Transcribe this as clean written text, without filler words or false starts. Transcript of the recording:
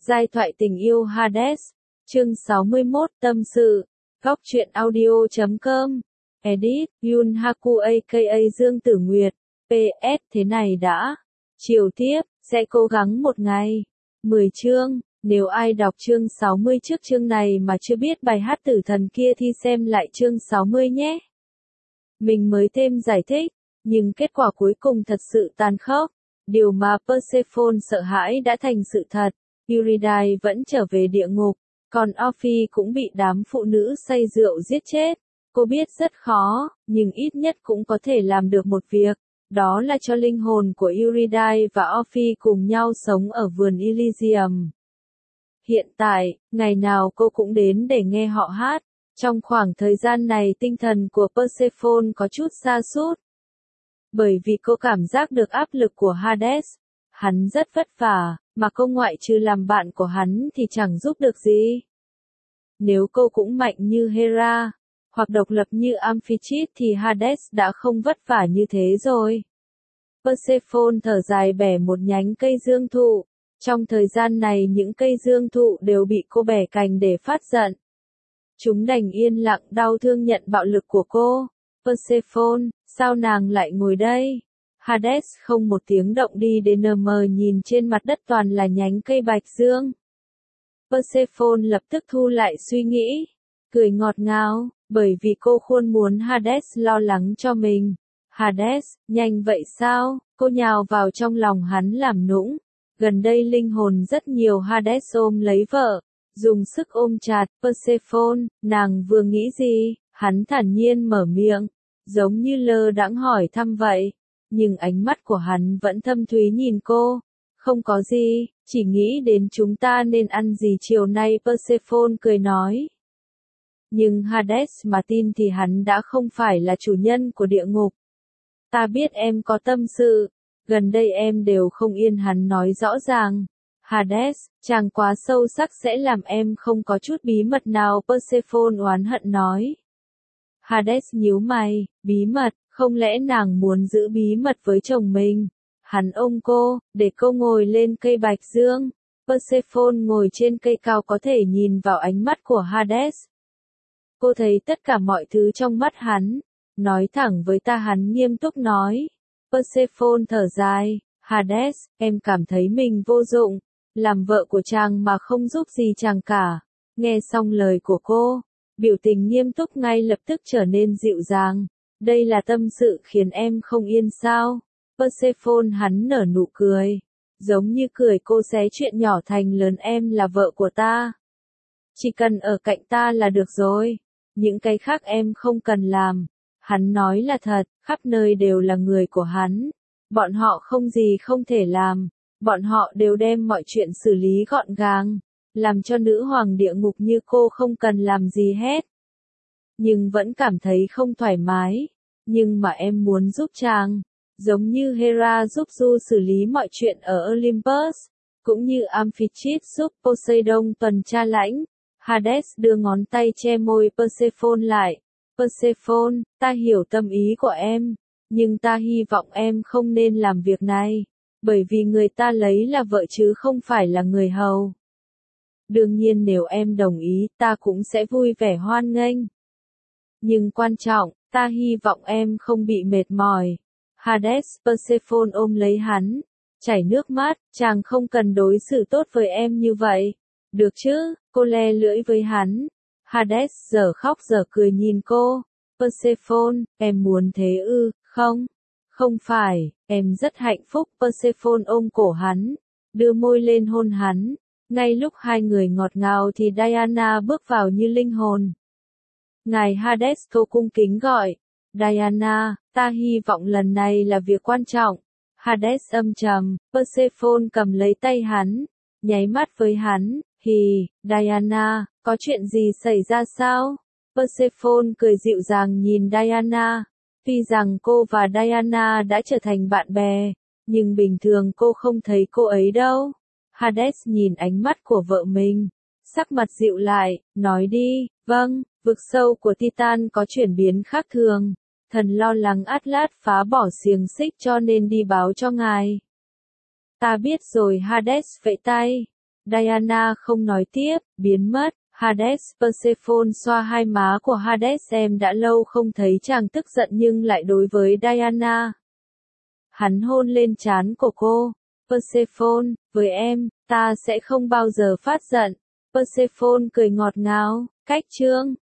Giai thoại tình yêu Hades, chương 61 tâm sự, góc truyện audio.com, edit, Yun Haku aka Dương Tử Nguyệt, PS thế này đã, chiều tiếp, sẽ cố gắng một ngày, 10 chương, nếu ai đọc chương 60 trước chương này mà chưa biết bài hát tử thần kia thì xem lại chương 60 nhé. Mình mới thêm giải thích, nhưng kết quả cuối cùng thật sự tàn khốc, điều mà Persephone sợ hãi đã thành sự thật. Eurydice vẫn trở về địa ngục, còn Orpheus cũng bị đám phụ nữ say rượu giết chết. Cô biết rất khó, nhưng ít nhất cũng có thể làm được một việc, đó là cho linh hồn của Eurydice và Orpheus cùng nhau sống ở vườn Elysium. Hiện tại, ngày nào cô cũng đến để nghe họ hát. Trong khoảng thời gian này tinh thần của Persephone có chút sa sút. Bởi vì cô cảm giác được áp lực của Hades. Hắn rất vất vả, mà cô ngoại trừ làm bạn của hắn thì chẳng giúp được gì. Nếu cô cũng mạnh như Hera, hoặc độc lập như Amphitrite thì Hades đã không vất vả như thế rồi. Persephone thở dài bẻ một nhánh cây dương thụ. Trong thời gian này những cây dương thụ đều bị cô bẻ cành để phát giận. Chúng đành yên lặng đau thương nhận bạo lực của cô. Persephone, sao nàng lại ngồi đây? Hades không một tiếng động đi đến nờ mờ nhìn trên mặt đất toàn là nhánh cây bạch dương. Persephone lập tức thu lại suy nghĩ, cười ngọt ngào, bởi vì cô khuôn muốn Hades lo lắng cho mình. Hades, nhanh vậy sao? Cô nhào vào trong lòng hắn làm nũng. Gần đây linh hồn rất nhiều. Hades ôm lấy vợ, dùng sức ôm chặt. Persephone, nàng vừa nghĩ gì? Hắn thản nhiên mở miệng, giống như lơ đãng hỏi thăm vậy. Nhưng ánh mắt của hắn vẫn thâm thúy nhìn cô. Không có gì, chỉ nghĩ đến chúng ta nên ăn gì chiều nay. Persephone cười nói. Nhưng Hades mà tin thì hắn đã không phải là chủ nhân của địa ngục. Ta biết em có tâm sự, gần đây em đều không yên. Hắn nói rõ ràng. Hades, chàng quá sâu sắc sẽ làm em không có chút bí mật nào. Persephone oán hận nói. Hades nhíu mày, bí mật, không lẽ nàng muốn giữ bí mật với chồng mình? Hắn ôm cô, để cô ngồi lên cây bạch dương. Persephone ngồi trên cây cao có thể nhìn vào ánh mắt của Hades. Cô thấy tất cả mọi thứ trong mắt hắn. Nói thẳng với ta, hắn nghiêm túc nói. Persephone thở dài, Hades, em cảm thấy mình vô dụng, làm vợ của chàng mà không giúp gì chàng cả. Nghe xong lời của cô, biểu tình nghiêm túc ngay lập tức trở nên dịu dàng. Đây là tâm sự khiến em không yên sao? Persephone hắn nở nụ cười, giống như cười cô xé chuyện nhỏ thành lớn. Em là vợ của ta, chỉ cần ở cạnh ta là được rồi, những cái khác em không cần làm. Hắn nói là thật, khắp nơi đều là người của hắn, bọn họ không gì không thể làm, bọn họ đều đem mọi chuyện xử lý gọn gàng, làm cho nữ hoàng địa ngục như cô không cần làm gì hết. Nhưng vẫn cảm thấy không thoải mái, nhưng mà em muốn giúp chàng, giống như Hera giúp Du xử lý mọi chuyện ở Olympus, cũng như Amphitrite giúp Poseidon tuần tra lãnh. Hades đưa ngón tay che môi Persephone lại. Persephone, ta hiểu tâm ý của em, nhưng ta hy vọng em không nên làm việc này, bởi vì người ta lấy là vợ chứ không phải là người hầu. Đương nhiên nếu em đồng ý ta cũng sẽ vui vẻ hoan nghênh. Nhưng quan trọng, ta hy vọng em không bị mệt mỏi. Hades, Persephone ôm lấy hắn, chảy nước mắt, chàng không cần đối xử tốt với em như vậy. Được chứ, cô le lưỡi với hắn. Hades giờ khóc giờ cười nhìn cô. Persephone, em muốn thế ư? Không, không phải, em rất hạnh phúc. Persephone ôm cổ hắn, đưa môi lên hôn hắn. Ngay lúc hai người ngọt ngào thì Diana bước vào như linh hồn. Ngài Hades, cô cung kính gọi. Diana, ta hy vọng lần này là việc quan trọng. Hades âm trầm. Persephone cầm lấy tay hắn, nháy mắt với hắn. Hì, Diana, có chuyện gì xảy ra sao? Persephone cười dịu dàng nhìn Diana. Tuy rằng cô và Diana đã trở thành bạn bè, nhưng bình thường cô không thấy cô ấy đâu. Hades nhìn ánh mắt của vợ mình, sắc mặt dịu lại, nói đi. Vâng, vực sâu của Titan có chuyển biến khác thường. Thần lo lắng Atlas phá bỏ xiềng xích cho nên đi báo cho ngài. Ta biết rồi. Hades vẫy tay. Diana không nói tiếp, biến mất. Hades, Persephone xoa hai má của Hades, em đã lâu không thấy chàng tức giận nhưng lại đối với Diana. Hắn hôn lên trán của cô. Persephone, với em, ta sẽ không bao giờ phát giận. Persephone cười ngọt ngào, cách chương.